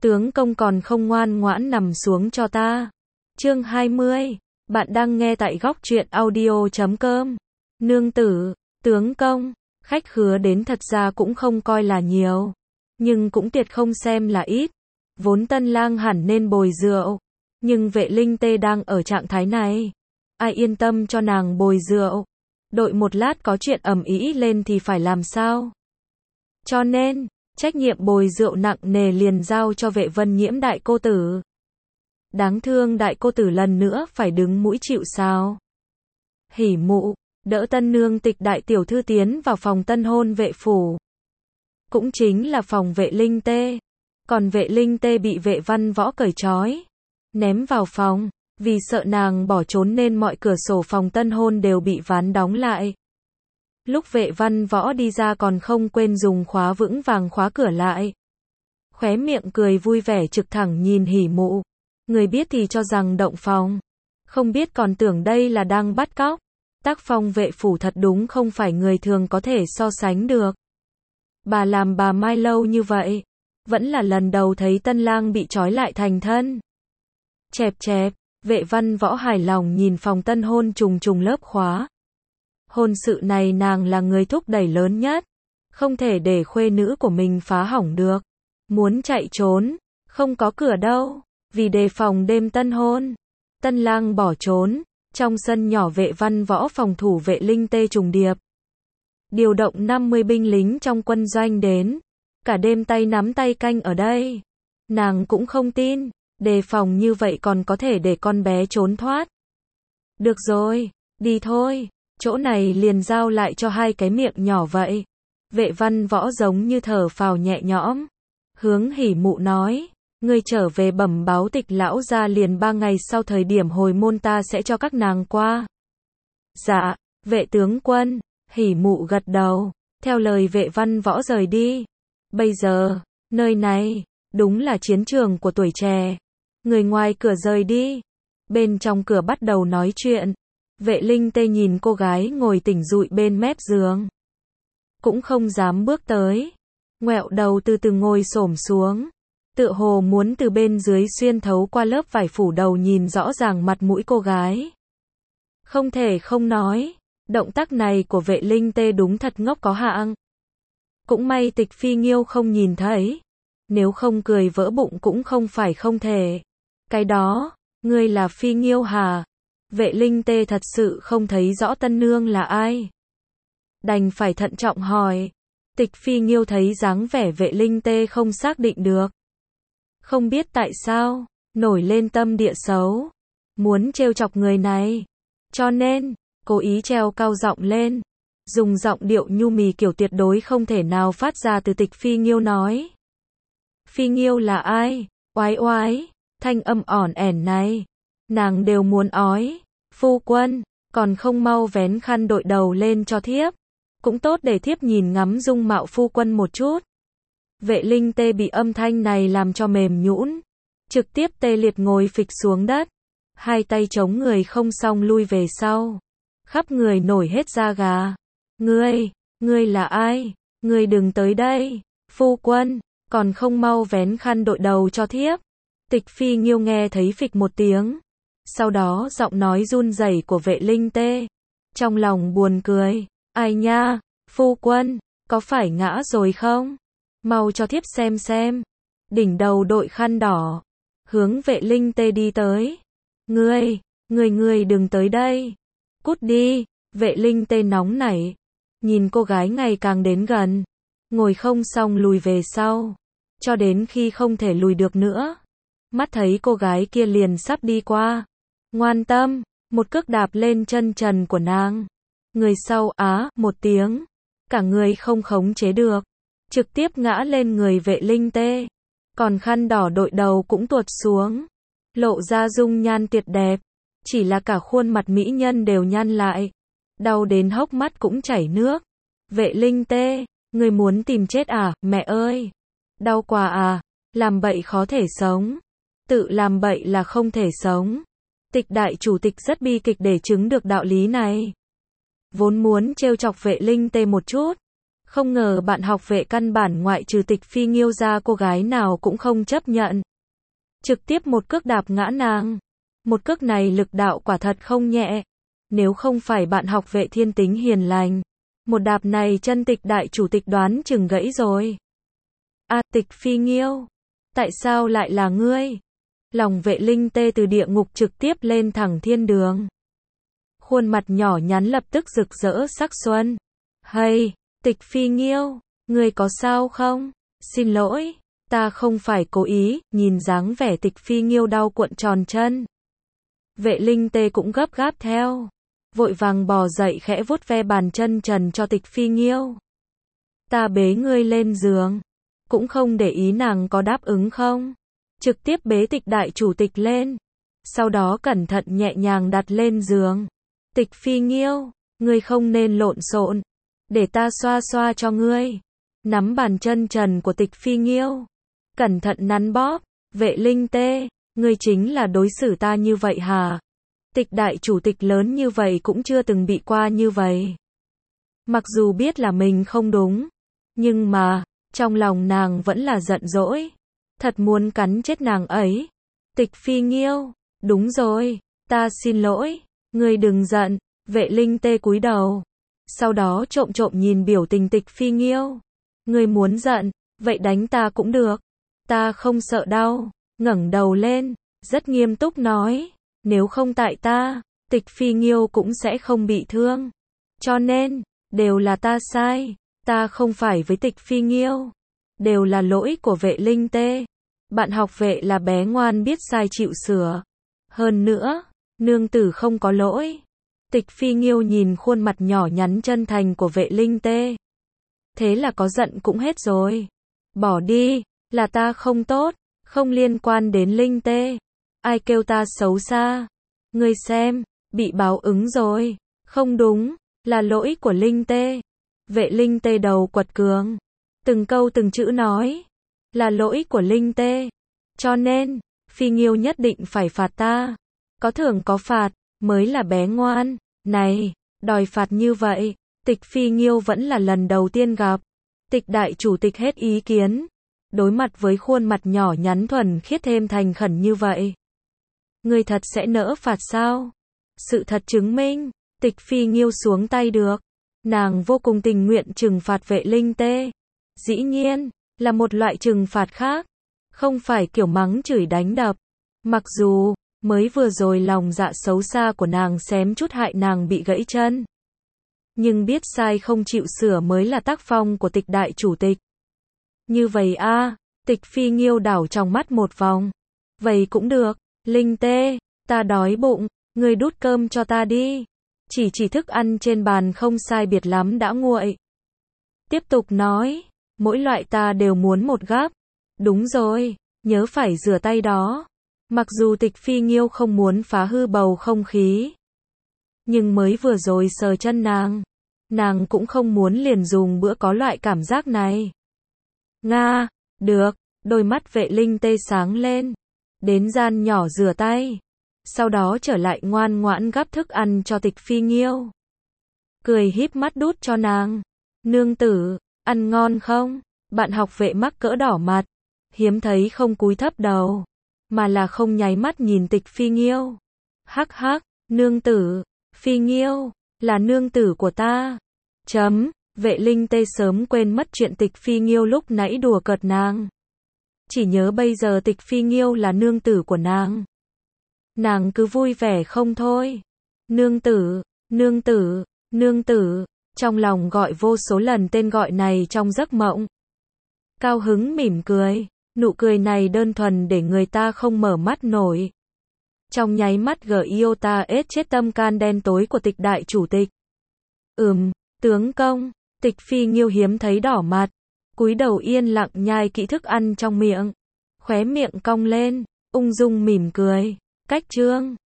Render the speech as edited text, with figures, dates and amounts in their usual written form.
tướng công còn không ngoan ngoãn nằm xuống cho ta. Chương 20. Bạn đang nghe tại góc truyện audio.com. Nương tử, tướng công, khách khứa đến thật ra cũng không coi là nhiều, nhưng cũng tuyệt không xem là ít. Vốn tân lang hẳn nên bồi rượu, nhưng Vệ Linh Tê đang ở trạng thái này, ai yên tâm cho nàng bồi rượu. Đợi một lát có chuyện ầm ĩ lên thì phải làm sao? Cho nên, trách nhiệm bồi rượu nặng nề liền giao cho Vệ Vân Nhiễm đại cô tử. Đáng thương đại cô tử lần nữa phải đứng mũi chịu sào. Hỉ Mụ đỡ tân nương Tịch đại tiểu thư tiến vào phòng tân hôn Vệ phủ, cũng chính là phòng Vệ Linh Tê. Còn Vệ Linh Tê bị Vệ Văn Võ cởi trói, ném vào phòng, vì sợ nàng bỏ trốn nên mọi cửa sổ phòng tân hôn đều bị ván đóng lại. Lúc Vệ Văn Võ đi ra còn không quên dùng khóa vững vàng khóa cửa lại. Khóe miệng cười vui vẻ trực thẳng nhìn Hỉ Mụ. Người biết thì cho rằng động phòng, không biết còn tưởng đây là đang bắt cóc. Tác phong Vệ phủ thật đúng không phải người thường có thể so sánh được. Bà làm bà Mai lâu như vậy, vẫn là lần đầu thấy tân lang bị trói lại thành thân. Chẹp chẹp, Vệ Văn Võ hài lòng nhìn phòng tân hôn trùng trùng lớp khóa. Hôn sự này nàng là người thúc đẩy lớn nhất, không thể để khuê nữ của mình phá hỏng được. Muốn chạy trốn, không có cửa đâu, vì đề phòng đêm tân hôn. Tân lang bỏ trốn, trong sân nhỏ Vệ Văn Võ phòng thủ Vệ Linh Tê trùng điệp. Điều động 50 binh lính trong quân doanh đến, cả đêm tay nắm tay canh ở đây. Nàng cũng không tin, đề phòng như vậy còn có thể để con bé trốn thoát. Được rồi, đi thôi, chỗ này liền giao lại cho hai cái miệng nhỏ vậy. Vệ Văn Võ giống như thở phào nhẹ nhõm, hướng Hỉ Mụ nói, ngươi trở về bẩm báo Tịch lão gia liền 3 ngày sau thời điểm hồi môn ta sẽ cho các nàng qua. Dạ, Vệ tướng quân. Hỉ Mụ gật đầu, theo lời Vệ Văn Võ rời đi. Bây giờ, nơi này, đúng là chiến trường của tuổi trẻ. Người ngoài cửa rời đi, bên trong cửa bắt đầu nói chuyện. Vệ Linh Tê nhìn cô gái ngồi tỉnh dụi bên mép giường, cũng không dám bước tới, ngoẹo đầu từ từ ngồi xổm xuống, tựa hồ muốn từ bên dưới xuyên thấu qua lớp vải phủ đầu nhìn rõ ràng mặt mũi cô gái. Không thể không nói, động tác này của Vệ Linh Tê đúng thật ngốc có hạng. Cũng may Tịch Phi Nghiêu không nhìn thấy, nếu không cười vỡ bụng cũng không phải không thể. Cái đó, ngươi là Phi Nghiêu hả? Vệ Linh Tê thật sự không thấy rõ tân nương là ai, đành phải thận trọng hỏi. Tịch Phi Nghiêu thấy dáng vẻ Vệ Linh Tê không xác định được, không biết tại sao, nổi lên tâm địa xấu, muốn trêu chọc người này, cho nên cố ý treo cao giọng lên, dùng giọng điệu nhu mì kiểu tuyệt đối không thể nào phát ra từ Tịch Phi Nghiêu nói. Phi Nghiêu là ai? Oái oái, thanh âm ỏn ẻn này, nàng đều muốn ói. Phu quân, còn không mau vén khăn đội đầu lên cho thiếp, cũng tốt để thiếp nhìn ngắm dung mạo phu quân một chút. Vệ Linh Tê bị âm thanh này làm cho mềm nhũn, trực tiếp tê liệt ngồi phịch xuống đất, hai tay chống người không xong lui về sau, khắp người nổi hết da gà. Ngươi là ai? Ngươi đừng tới đây, phu quân, còn không mau vén khăn đội đầu cho thiếp. Tịch Phi Nghiêu nghe thấy phịch một tiếng, sau đó giọng nói run rẩy của Vệ Linh Tê, trong lòng buồn cười, ai nha, phu quân, có phải ngã rồi không? Mau cho thiếp xem. Đỉnh đầu đội khăn đỏ, hướng Vệ Linh Tê đi tới. Ngươi đừng tới đây, cút đi. Vệ Linh Tê nóng nảy, nhìn cô gái ngày càng đến gần, ngồi không xong lùi về sau, cho đến khi không thể lùi được nữa. Mắt thấy cô gái kia liền sắp đi qua, ngoan tâm, một cước đạp lên chân trần của nàng. Người sau á một tiếng, cả người không khống chế được, trực tiếp ngã lên người Vệ Linh Tê, còn khăn đỏ đội đầu cũng tuột xuống, lộ ra dung nhan tuyệt đẹp, chỉ là cả khuôn mặt mỹ nhân đều nhăn lại, đau đến hốc mắt cũng chảy nước. Vệ Linh Tê, người muốn tìm chết à? Mẹ ơi, đau quá à? Làm bậy khó thể sống, tự làm bậy là không thể sống. Tịch đại chủ tịch rất bi kịch để chứng được đạo lý này, vốn muốn trêu chọc Vệ Linh Tê một chút, Không ngờ bạn học vệ căn bản ngoại trừ Tịch Phi Nghiêu ra cô gái nào cũng không chấp nhận. Trực tiếp một cước đạp ngã nàng. Một cước này lực đạo quả thật không nhẹ. Nếu không phải bạn học vệ thiên tính hiền lành, một đạp này chân Tịch đại chủ tịch đoán chừng gãy rồi. A Tịch Phi Nghiêu, tại sao lại là ngươi? Lòng Vệ Linh Tê từ địa ngục trực tiếp lên thẳng thiên đường. Khuôn mặt nhỏ nhắn lập tức rực rỡ sắc xuân. Hay, Tịch Phi Nghiêu, ngươi có sao không? Xin lỗi, ta không phải cố ý. Nhìn dáng vẻ Tịch Phi Nghiêu đau cuộn tròn chân, Vệ Linh Tê cũng gấp gáp theo, vội vàng bò dậy khẽ vuốt ve bàn chân trần cho Tịch Phi Nghiêu. Ta bế ngươi lên giường, cũng không để ý nàng có đáp ứng không. Trực tiếp bế Tịch đại chủ tịch lên, sau đó cẩn thận nhẹ nhàng đặt lên giường. Tịch Phi Nghiêu, ngươi không nên lộn xộn, để ta xoa xoa cho ngươi. Nắm bàn chân trần của Tịch Phi Nghiêu, cẩn thận nắn bóp. Vệ Linh Tê, ngươi chính là đối xử ta như vậy hả? Tịch đại chủ tịch lớn như vậy cũng chưa từng bị qua như vậy. Mặc dù biết là mình không đúng, nhưng mà, trong lòng nàng vẫn là giận dỗi. Thật muốn cắn chết nàng ấy. Tịch Phi Nghiêu, đúng rồi, ta xin lỗi, ngươi đừng giận. Vệ Linh Tê cúi đầu, sau đó trộm trộm nhìn biểu tình Tịch Phi Nghiêu. Ngươi muốn giận, vậy đánh ta cũng được. Ta không sợ đau. Ngẩng đầu lên, rất nghiêm túc nói, nếu không tại ta, Tịch Phi Nghiêu cũng sẽ không bị thương. Cho nên, đều là ta sai, ta không phải với Tịch Phi Nghiêu. Đều là lỗi của Vệ Linh Tê. Bạn học vệ là bé ngoan biết sai chịu sửa. Hơn nữa, nương tử không có lỗi. Tịch Phi Nghiêu nhìn khuôn mặt nhỏ nhắn chân thành của Vệ Linh Tê. Thế là có giận cũng hết rồi. Bỏ đi, là ta không tốt, không liên quan đến Linh Tê. Ai kêu ta xấu xa? Ngươi xem, bị báo ứng rồi. Không đúng, là lỗi của Linh Tê. Vệ Linh Tê đầu quật cường, từng câu từng chữ nói, là lỗi của Linh Tê. Cho nên, Phi Nghiêu nhất định phải phạt ta. Có thưởng có phạt, mới là bé ngoan. Này, đòi phạt như vậy, Tịch Phi Nghiêu vẫn là lần đầu tiên gặp. Tịch đại chủ tịch hết ý kiến. Đối mặt với khuôn mặt nhỏ nhắn thuần khiết thêm thành khẩn như vậy. Ngươi thật sẽ nỡ phạt sao? Sự thật chứng minh, Tịch Phi Nghiêu xuống tay được. Nàng vô cùng tình nguyện trừng phạt Vệ Linh Tê. Dĩ nhiên, là một loại trừng phạt khác. Không phải kiểu mắng chửi đánh đập. Mặc dù, mới vừa rồi lòng dạ xấu xa của nàng xém chút hại nàng bị gãy chân. Nhưng biết sai không chịu sửa mới là tác phong của Tịch đại chủ tịch. Như vậy a, Tịch Phi Nghiêu đảo trong mắt một vòng. Vậy cũng được, Linh Tê, ta đói bụng, ngươi đút cơm cho ta đi. Chỉ thức ăn trên bàn không sai biệt lắm đã nguội. Tiếp tục nói, mỗi loại ta đều muốn một gắp. Đúng rồi, nhớ phải rửa tay đó. Mặc dù Tịch Phi Nghiêu không muốn phá hư bầu không khí, nhưng mới vừa rồi sờ chân nàng cũng không muốn liền dùng bữa có loại cảm giác này. Nga, được, đôi mắt Vệ Linh Tê sáng lên. Đến gian nhỏ rửa tay. Sau đó trở lại ngoan ngoãn gắp thức ăn cho Tịch Phi Nghiêu. Cười híp mắt đút cho nàng. Nương tử, ăn ngon không? Bạn học vệ mắc cỡ đỏ mặt. Hiếm thấy không cúi thấp đầu, mà là không nháy mắt nhìn Tịch Phi Nghiêu. Hắc hắc, nương tử, Phi Nghiêu, là nương tử của ta. Vệ Linh Tê sớm quên mất chuyện Tịch Phi Nghiêu lúc nãy đùa cợt nàng. Chỉ nhớ bây giờ Tịch Phi Nghiêu là nương tử của nàng. Nàng cứ vui vẻ không thôi. Nương tử, nương tử, nương tử, trong lòng gọi vô số lần tên gọi này trong giấc mộng. Cao hứng mỉm cười, nụ cười này đơn thuần để người ta không mở mắt nổi. Trong nháy mắt Iota ết chết tâm can đen tối của Tịch đại chủ tịch. Tướng công. Tịch Phi Nghiêu hiếm thấy đỏ mặt, cúi đầu yên lặng nhai kỹ thức ăn trong miệng, khóe miệng cong lên, ung dung mỉm cười. Cách chương